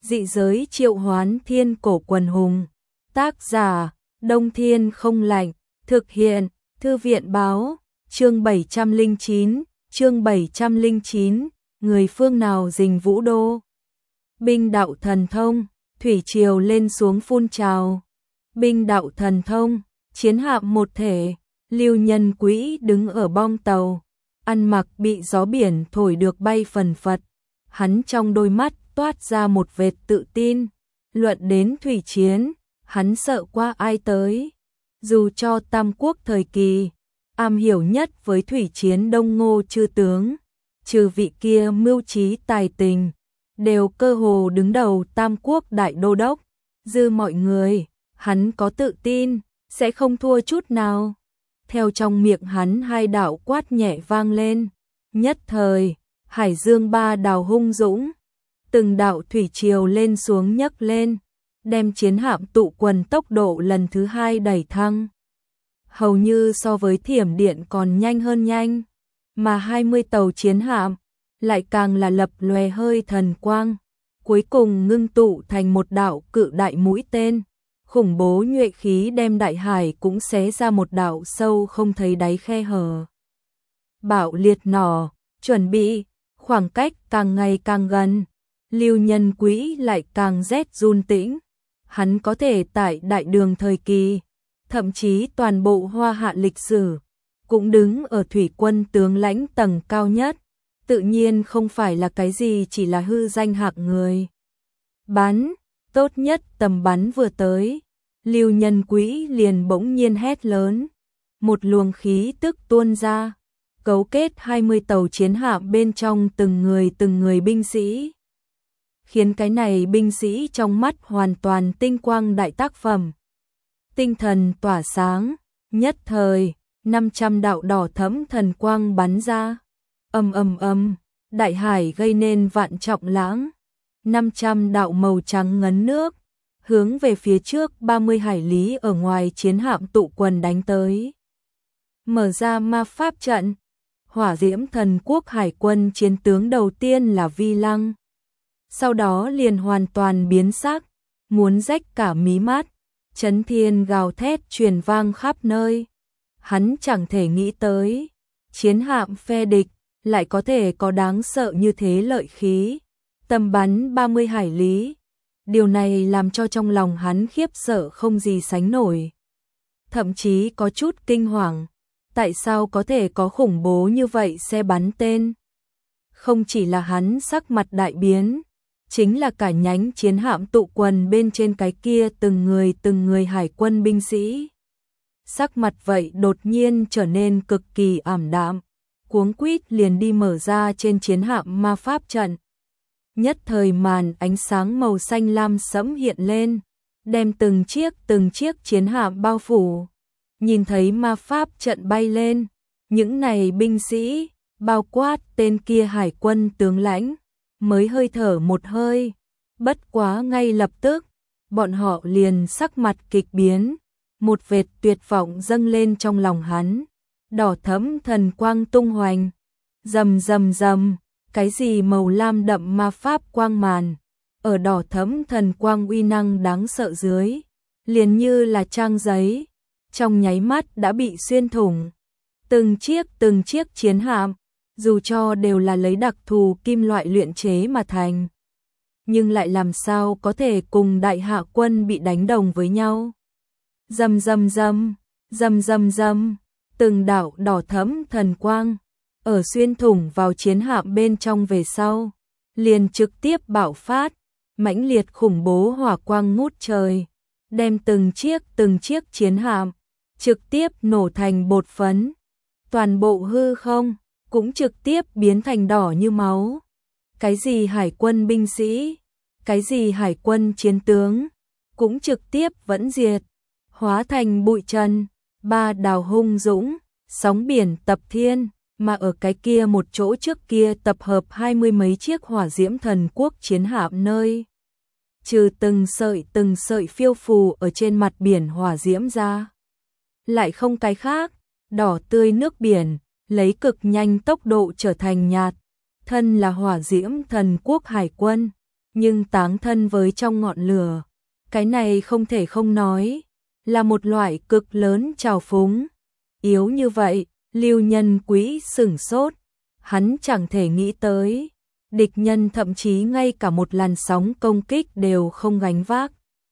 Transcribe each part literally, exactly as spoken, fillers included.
Dị giới triệu hoán thiên cổ quần hùng. Tác giả, Đông Thiên không lạnh. Thực hiện, Thư viện báo. Chương bảy trăm lẻ chín, chương bảy trăm lẻ chín, người phương nào rình Vũ Đô. Binh đạo thần thông, thủy triều lên xuống phun trào. Binh đạo thần thông, chiến hạm một thể, Lưu Nhân Quý đứng ở bong tàu, ăn mặc bị gió biển thổi được bay phần phật. Hắn trong đôi mắt toát ra một vệt tự tin, luận đến thủy chiến, hắn sợ qua ai tới. Dù cho Tam Quốc thời kỳ, am hiểu nhất với thủy chiến Đông Ngô chư tướng, trừ vị kia mưu trí tài tình, đều cơ hồ đứng đầu Tam Quốc đại đô đốc. Dư mọi người, hắn có tự tin, sẽ không thua chút nào. Theo trong miệng hắn hai đạo quát nhẹ vang lên, nhất thời, hải dương ba đào hung dũng, từng đạo thủy triều lên xuống nhấc lên, đem chiến hạm tụ quần tốc độ lần thứ hai đẩy thăng. Hầu như so với thiểm điện còn nhanh hơn nhanh, mà hai mươi tàu chiến hạm lại càng là lập lòe hơi thần quang, cuối cùng ngưng tụ thành một đạo cự đại mũi tên, khủng bố nhuệ khí đem đại hải cũng xé ra một đạo sâu không thấy đáy khe hở. Bạo liệt nỏ, chuẩn bị, khoảng cách càng ngày càng gần, Lưu Nhân Quý lại càng rét run tĩnh. Hắn có thể tại đại đường thời kỳ, thậm chí toàn bộ Hoa Hạ lịch sử, cũng đứng ở thủy quân tướng lãnh tầng cao nhất, tự nhiên không phải là cái gì chỉ là hư danh hạng người. Bắn, tốt nhất tầm bắn vừa tới, Lưu Nhân Quý liền bỗng nhiên hét lớn, một luồng khí tức tuôn ra, cấu kết hai mươi tàu chiến hạm bên trong từng người từng người binh sĩ, khiến cái này binh sĩ trong mắt hoàn toàn tinh quang đại tác phẩm. Tinh thần tỏa sáng, nhất thời, năm trăm đạo đỏ thẫm thần quang bắn ra. Ầm ầm ầm, đại hải gây nên vạn trọng lãng. năm trăm đạo màu trắng ngấn nước, hướng về phía trước ba mươi hải lý ở ngoài chiến hạm tụ quần đánh tới. Mở ra ma pháp trận, Hỏa Diễm Thần Quốc hải quân chiến tướng đầu tiên là Vi Lăng. Sau đó liền hoàn toàn biến sắc, muốn rách cả mí mắt, chấn thiên gào thét truyền vang khắp nơi. Hắn chẳng thể nghĩ tới, chiến hạm phe địch lại có thể có đáng sợ như thế lợi khí, tầm bắn ba mươi hải lý. Điều này làm cho trong lòng hắn khiếp sợ không gì sánh nổi. Thậm chí có chút kinh hoàng, tại sao có thể có khủng bố như vậy xe bắn tên? Không chỉ là hắn sắc mặt đại biến, chính là cả nhánh chiến hạm tụ quần bên trên cái kia từng người từng người hải quân binh sĩ. Sắc mặt vậy đột nhiên trở nên cực kỳ ảm đạm, cuống quýt liền đi mở ra trên chiến hạm ma pháp trận. Nhất thời màn ánh sáng màu xanh lam sẫm hiện lên, đem từng chiếc từng chiếc chiến hạm bao phủ. Nhìn thấy ma pháp trận bay lên, những này binh sĩ, bao quát tên kia hải quân tướng lãnh, mới hơi thở một hơi, bất quá ngay lập tức, bọn họ liền sắc mặt kịch biến, một vệt tuyệt vọng dâng lên trong lòng hắn, đỏ thẫm thần quang tung hoành, rầm rầm rầm, cái gì màu lam đậm ma pháp quang màn, ở đỏ thẫm thần quang uy năng đáng sợ dưới, liền như là trang giấy, trong nháy mắt đã bị xuyên thủng. Từng chiếc từng chiếc chiến hạm, dù cho đều là lấy đặc thù kim loại luyện chế mà thành, nhưng lại làm sao có thể cùng đại hạ quân bị đánh đồng với nhau. Rầm rầm rầm, rầm rầm rầm, từng đạo đỏ thẫm thần quang, ở xuyên thủng vào chiến hạm bên trong về sau, liền trực tiếp bạo phát, mãnh liệt khủng bố hỏa quang ngút trời, đem từng chiếc từng chiếc chiến hạm trực tiếp nổ thành bột phấn. Toàn bộ hư không cũng trực tiếp biến thành đỏ như máu. Cái gì hải quân binh sĩ, cái gì hải quân chiến tướng, cũng trực tiếp vẫn diệt, hóa thành bụi trần. Ba đào hung dũng, sóng biển tập thiên, mà ở cái kia một chỗ trước kia tập hợp hai mươi mấy chiếc Hỏa Diễm Thần Quốc chiến hạm nơi, trừ từng sợi từng sợi phiêu phù ở trên mặt biển hỏa diễm ra, lại không cái khác, đỏ tươi nước biển, lấy cực nhanh tốc độ trở thành nhạt. Thân là Hỏa Diễm Thần Quốc hải quân, nhưng táng thân với trong ngọn lửa. Cái này không thể không nói, là một loại cực lớn trào phúng. Yếu như vậy, Lưu Nhân Quý sửng sốt, hắn chẳng thể nghĩ tới, địch nhân thậm chí ngay cả một làn sóng công kích đều không gánh vác.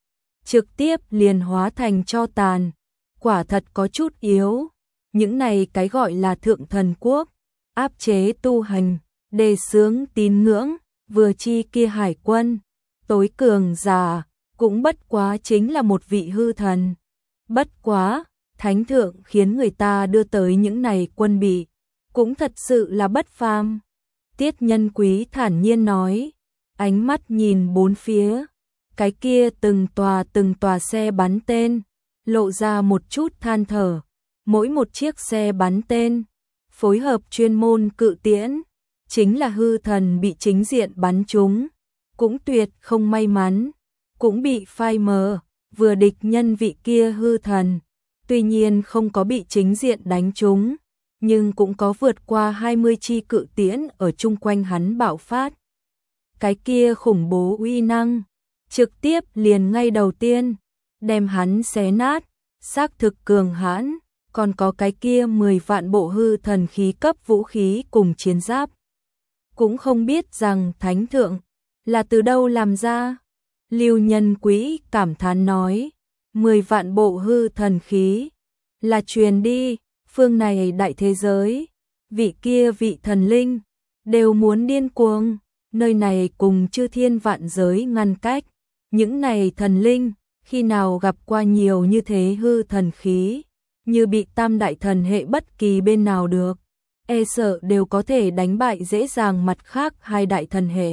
Trực tiếp liền hóa thành tro tàn, quả thật có chút yếu. Những này cái gọi là thượng thần quốc, áp chế tu hành, đề xướng tín ngưỡng, vừa chi kia hải quân, tối cường giả, cũng bất quá chính là một vị hư thần. Bất quá, thánh thượng khiến người ta đưa tới những này quân bị, cũng thật sự là bất phàm. Tiết Nhân Quý thản nhiên nói, ánh mắt nhìn bốn phía, cái kia từng tòa từng tòa xe bắn tên, lộ ra một chút than thở. Mỗi một chiếc xe bắn tên, phối hợp chuyên môn cự tiễn, chính là hư thần bị chính diện bắn trúng, cũng tuyệt không may mắn, cũng bị phai mờ, vừa địch nhân vị kia hư thần, tuy nhiên không có bị chính diện đánh trúng, nhưng cũng có vượt qua hai mươi chi cự tiễn ở chung quanh hắn bạo phát. Cái kia khủng bố uy năng, trực tiếp liền ngay đầu tiên, đem hắn xé nát, xác thực cường hãn. Còn có cái kia mười vạn bộ hư thần khí cấp vũ khí cùng chiến giáp. Cũng không biết rằng thánh thượng là từ đâu làm ra. Lưu Nhân Quý cảm thán nói, mười vạn bộ hư thần khí là truyền đi, phương này đại thế giới, vị kia vị thần linh đều muốn điên cuồng, nơi này cùng chư thiên vạn giới ngăn cách, những này thần linh khi nào gặp qua nhiều như thế hư thần khí. Như bị tam đại thần hệ bất kỳ bên nào được, e sợ đều có thể đánh bại dễ dàng mặt khác hai đại thần hệ.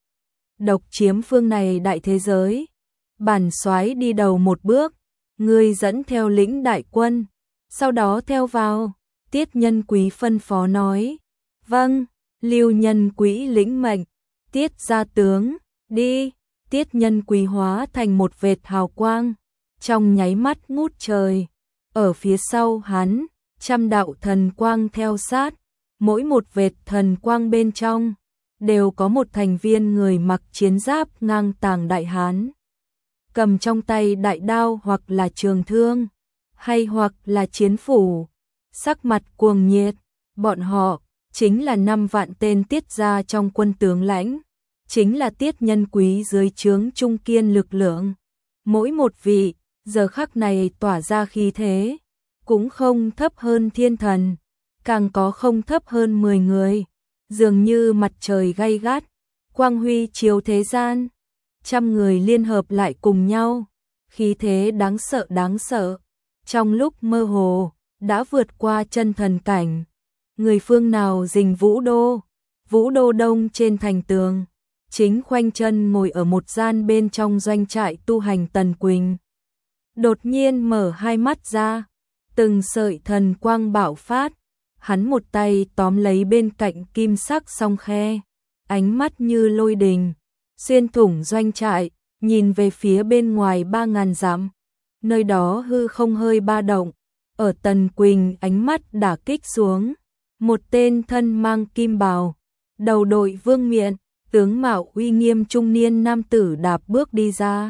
Độc chiếm phương này đại thế giới, bản soái đi đầu một bước, ngươi dẫn theo lĩnh đại quân, sau đó theo vào. Tiết Nhân Quý phân phó nói, vâng. Lưu Nhân Quý lĩnh mệnh, Tiết gia tướng, đi. Tiết Nhân Quý hóa thành một vệt hào quang, trong nháy mắt ngút trời. Ở phía sau hắn, trăm đạo thần quang theo sát, mỗi một vệt thần quang bên trong, đều có một thành viên người mặc chiến giáp ngang tàng đại hán. Cầm trong tay đại đao hoặc là trường thương, hay hoặc là chiến phủ, sắc mặt cuồng nhiệt, bọn họ chính là năm vạn tên Tiết gia trong quân tướng lãnh, chính là Tiết Nhân Quý dưới trướng trung kiên lực lượng. Mỗi một vị giờ khắc này tỏa ra khí thế, cũng không thấp hơn thiên thần, càng có không thấp hơn mười người, dường như mặt trời gay gắt, quang huy chiếu thế gian, trăm người liên hợp lại cùng nhau, khí thế đáng sợ đáng sợ, trong lúc mơ hồ, đã vượt qua chân thần cảnh. Người phương nào rình Vũ Đô, Vũ Đô Đông trên thành tường, chính khoanh chân ngồi ở một gian bên trong doanh trại tu hành Tần Quỳnh. Đột nhiên mở hai mắt ra, từng sợi thần quang bạo phát, hắn một tay tóm lấy bên cạnh kim sắc song khe, ánh mắt như lôi đình, xuyên thủng doanh trại, nhìn về phía bên ngoài ba ngàn dặm, nơi đó hư không hơi ba động, ở Tần Quỳnh ánh mắt đả kích xuống, một tên thân mang kim bào, đầu đội vương miện, tướng mạo uy nghiêm trung niên nam tử đạp bước đi ra.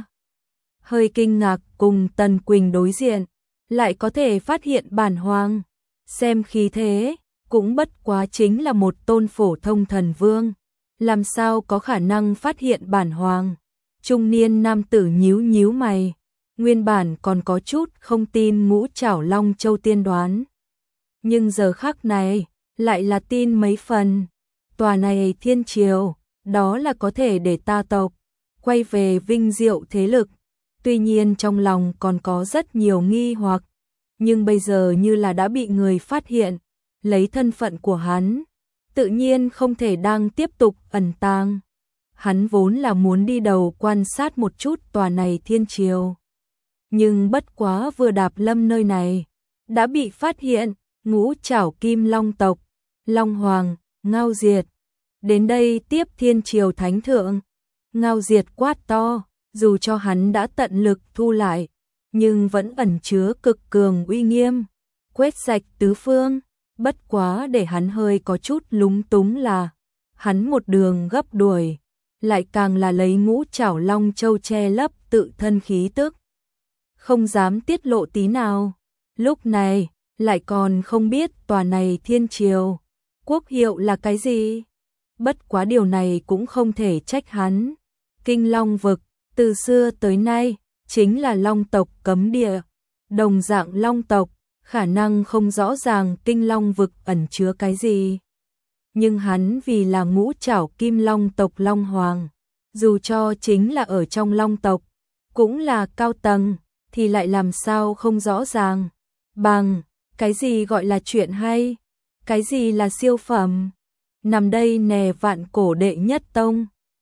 Hơi kinh ngạc cùng Tần Quỳnh đối diện, lại có thể phát hiện bản hoàng, xem khí thế, cũng bất quá chính là một tôn phổ thông thần vương, làm sao có khả năng phát hiện bản hoàng. Trung niên nam tử nhíu nhíu mày, nguyên bản còn có chút không tin Ngũ Trảo Long Châu tiên đoán, nhưng giờ khắc này lại là tin mấy phần. Tòa này thiên triều, đó là có thể để ta tộc quay về vinh diệu thế lực. Tuy nhiên trong lòng còn có rất nhiều nghi hoặc, nhưng bây giờ như là đã bị người phát hiện, lấy thân phận của hắn, tự nhiên không thể đang tiếp tục ẩn tàng. Hắn vốn là muốn đi đầu quan sát một chút tòa này thiên triều, nhưng bất quá vừa đạp lâm nơi này, đã bị phát hiện. Ngũ Trảo Kim Long tộc, Long Hoàng, Ngao Diệt, đến đây tiếp thiên triều thánh thượng. Ngao Diệt quát to, dù cho hắn đã tận lực thu lại, nhưng vẫn ẩn chứa cực cường uy nghiêm, quét sạch tứ phương. Bất quá để hắn hơi có chút lúng túng là, hắn một đường gấp đuổi, lại càng là lấy ngũ trảo long châu che lấp tự thân khí tức. Không dám tiết lộ tí nào. Lúc này, lại còn không biết tòa này thiên triều. Quốc hiệu là cái gì? Bất quá điều này cũng không thể trách hắn. Kinh Long vực, từ xưa tới nay, chính là long tộc cấm địa. Đồng dạng long tộc, khả năng không rõ ràng Kinh Long vực ẩn chứa cái gì. Nhưng hắn vì là ngũ trảo kim long tộc Long Hoàng, dù cho chính là ở trong long tộc, cũng là cao tầng, thì lại làm sao không rõ ràng. Bằng, cái gì gọi là chuyện hay? Cái gì là siêu phẩm? Nằm đây nè vạn cổ đệ nhất tông.